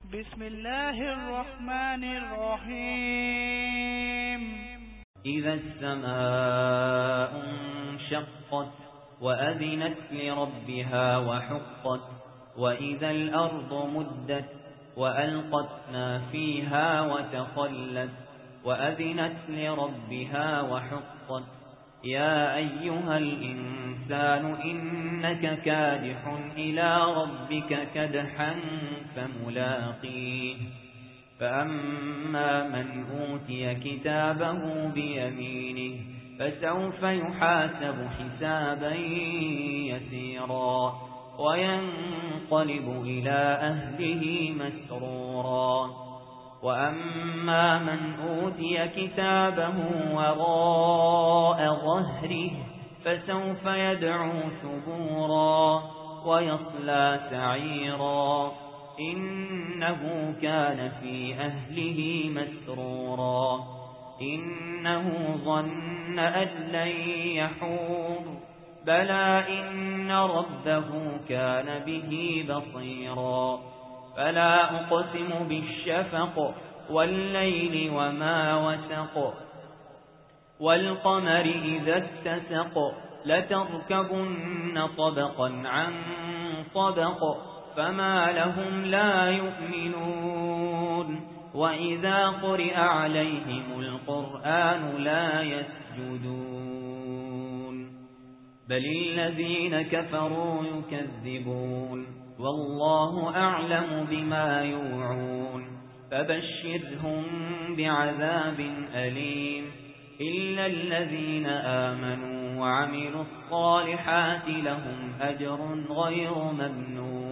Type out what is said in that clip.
بسم الله الرحمن الرحيم إذا السماء انشقت وأذنت لربها وحقت وإذا الأرض مدت وألقت ما فيها وتخلت وأذنت لربها وحقت يا أيها الإنسان إنك كادح إلى ربك كدحا فملاقيه فأما من أوتي كتابه بيمينه فسوف يحاسب حسابا يسيرا وينقلب إلى أهله مسرورا وأما من أوتي كتابه وراء ظهره فسوف يدعو ثبورا ويصلى سعيرا إنه كان في أهله مسرورا إنه ظن أن لن يحور بلى إن ربه كان به بصيرا فلا أقسم بالشفق والليل وما وسق والقمر إذا اتسق لتركبن طبقا عن طبق فما لهم لا يؤمنون وإذا قرئ عليهم القرآن لا يسجدون بل الذين كفروا يكذبون والله أعلم بما يوعون فبشرهم بعذاب أليم إلا الذين آمنوا وعملوا الصالحات لهم أجر غير ممنون